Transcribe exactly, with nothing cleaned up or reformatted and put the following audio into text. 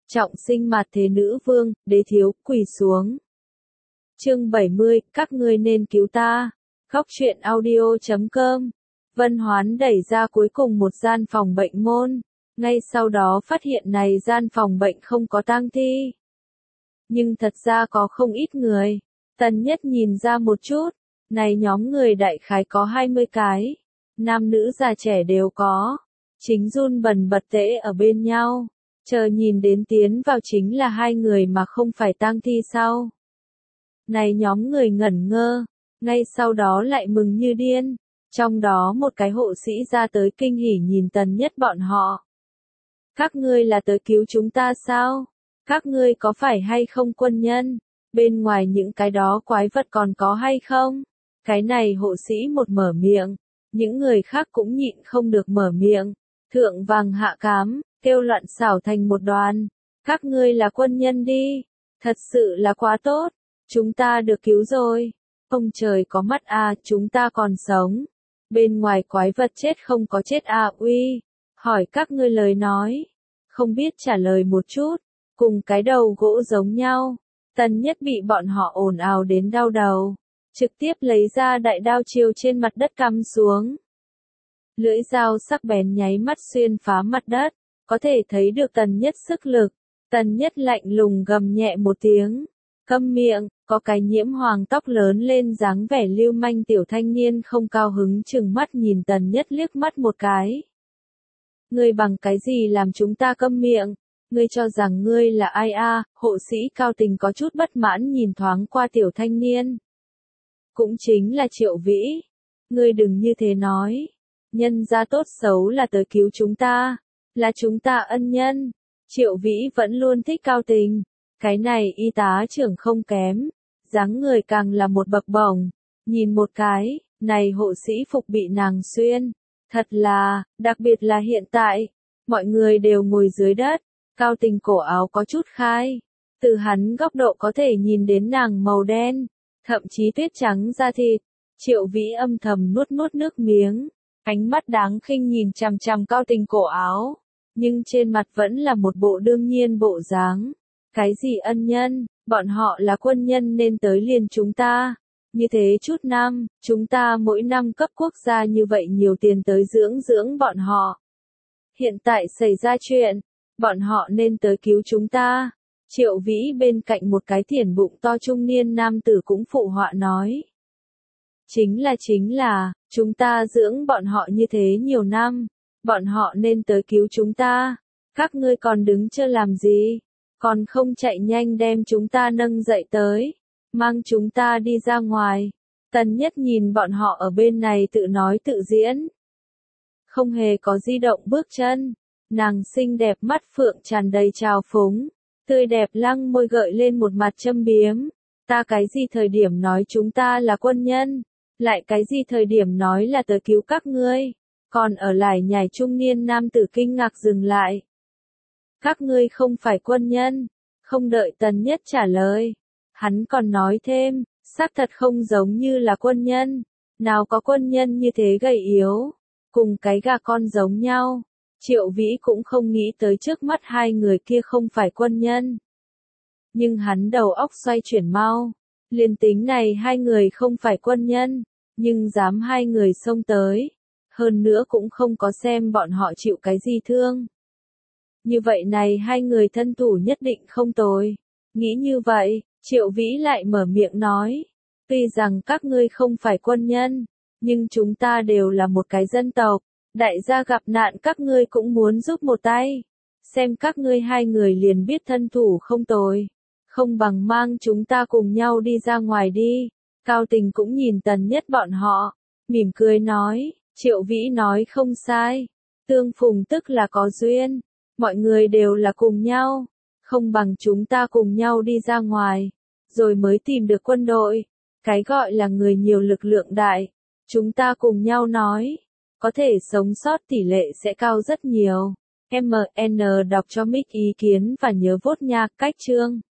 Trọng sinh mạt thế nữ vương, đế thiếu, quỳ xuống. Chương bảy mươi, các ngươi nên cứu ta. Góc truyện audio chấm com. Vân Hoán đẩy ra cuối cùng một gian phòng bệnh môn. Ngay sau đó phát hiện này gian phòng bệnh không có tang thi. Nhưng thật ra có không ít người. Tần Nhất nhìn ra một chút. Này nhóm người đại khái có hai mươi cái. Nam nữ già trẻ đều có. Chính run bần bật tễ ở bên nhau. Chờ nhìn đến tiến vào chính là hai người mà không phải tang thi sao. Này nhóm người ngẩn ngơ. Ngay sau đó lại mừng như điên. Trong đó một cái hộ sĩ ra tới kinh hỉ nhìn Tần Nhất bọn họ. Các ngươi là tới cứu chúng ta sao? Các ngươi có phải hay không quân nhân? Bên ngoài những cái đó quái vật còn có hay không? Cái này hộ sĩ một mở miệng. Những người khác cũng nhịn không được mở miệng. Thượng vàng hạ cám, kêu loạn xảo thành một đoàn. Các ngươi là quân nhân đi. Thật sự là quá tốt. Chúng ta được cứu rồi. Ông trời có mắt à, chúng ta còn sống. Bên ngoài quái vật chết không có chết à uy. Hỏi các ngươi lời nói. Không biết trả lời một chút. Cùng cái đầu gỗ giống nhau. Tần Nhất bị bọn họ ồn ào đến đau đầu. Trực tiếp lấy ra đại đao chiêu trên mặt đất cắm xuống. Lưỡi dao sắc bén nháy mắt xuyên phá mặt đất. Có thể thấy được Tần Nhất sức lực. Tần Nhất lạnh lùng gầm nhẹ một tiếng. Câm miệng, có cái nhiễm hoàng tóc lớn lên dáng vẻ lưu manh tiểu thanh niên không cao hứng chừng mắt nhìn Tần Nhất liếc mắt một cái. Ngươi bằng cái gì làm chúng ta câm miệng? Ngươi cho rằng ngươi là ai a? Hộ sĩ cao tình có chút bất mãn nhìn thoáng qua tiểu thanh niên. Cũng chính là Triệu Vĩ. Ngươi đừng như thế nói. Nhân gia tốt xấu là tới cứu chúng ta. Là chúng ta ân nhân. Triệu Vĩ vẫn luôn thích cao tình. Cái này y tá trưởng không kém. Dáng người càng là một bậc bổng. Nhìn một cái, này hộ sĩ phục bị nàng xuyên. Thật là, đặc biệt là hiện tại. Mọi người đều ngồi dưới đất. Cao tình cổ áo có chút khai. Từ hắn góc độ có thể nhìn đến nàng màu đen. Thậm chí tuyết trắng da thịt. Triệu Vĩ âm thầm nuốt nuốt nước miếng. Ánh mắt đáng khinh nhìn chằm chằm cao tình cổ áo. Nhưng trên mặt vẫn là một bộ đương nhiên bộ dáng. Cái gì ân nhân, bọn họ là quân nhân nên tới liền chúng ta. Như thế chút năm, chúng ta mỗi năm cấp quốc gia như vậy nhiều tiền tới dưỡng dưỡng bọn họ. Hiện tại xảy ra chuyện, bọn họ nên tới cứu chúng ta. Triệu Vĩ bên cạnh một cái thiển bụng to trung niên nam tử cũng phụ họa nói. Chính là chính là, chúng ta dưỡng bọn họ như thế nhiều năm, bọn họ nên tới cứu chúng ta. Các ngươi còn đứng chưa làm gì? Còn không chạy nhanh đem chúng ta nâng dậy tới, mang chúng ta đi ra ngoài. Tần Nhất nhìn bọn họ ở bên này tự nói tự diễn. Không hề có di động bước chân. Nàng xinh đẹp mắt phượng tràn đầy trào phúng. Tươi đẹp lăng môi gợi lên một mặt châm biếm. Ta cái gì thời điểm nói chúng ta là quân nhân? Lại cái gì thời điểm nói là tới cứu các ngươi? Còn ở lại nhảy trung niên nam tử kinh ngạc dừng lại. Các ngươi không phải quân nhân. Không đợi Tần Nhất trả lời. Hắn còn nói thêm, xác thật không giống như là quân nhân. Nào có quân nhân như thế gầy yếu. Cùng cái gà con giống nhau. Triệu Vĩ cũng không nghĩ tới trước mắt hai người kia không phải quân nhân. Nhưng hắn đầu óc xoay chuyển mau. Liền tính này hai người không phải quân nhân. Nhưng dám hai người xông tới. Hơn nữa cũng không có xem bọn họ chịu cái gì thương. Như vậy này hai người thân thủ nhất định không tồi. Nghĩ như vậy, Triệu Vĩ lại mở miệng nói. Tuy rằng các ngươi không phải quân nhân, nhưng chúng ta đều là một cái dân tộc. Đại gia gặp nạn các ngươi cũng muốn giúp một tay. Xem các ngươi hai người liền biết thân thủ không tồi. Không bằng mang chúng ta cùng nhau đi ra ngoài đi. Cao tình cũng nhìn Tần Nhất bọn họ. Mỉm cười nói, Triệu Vĩ nói không sai. Tương phùng tức là có duyên. Mọi người đều là cùng nhau. Không bằng chúng ta cùng nhau đi ra ngoài. Rồi mới tìm được quân đội. Cái gọi là người nhiều lực lượng đại. Chúng ta cùng nhau nói. Có thể sống sót tỷ lệ sẽ cao rất nhiều. em en đọc cho mic ý kiến và nhớ vote nha. Cách chương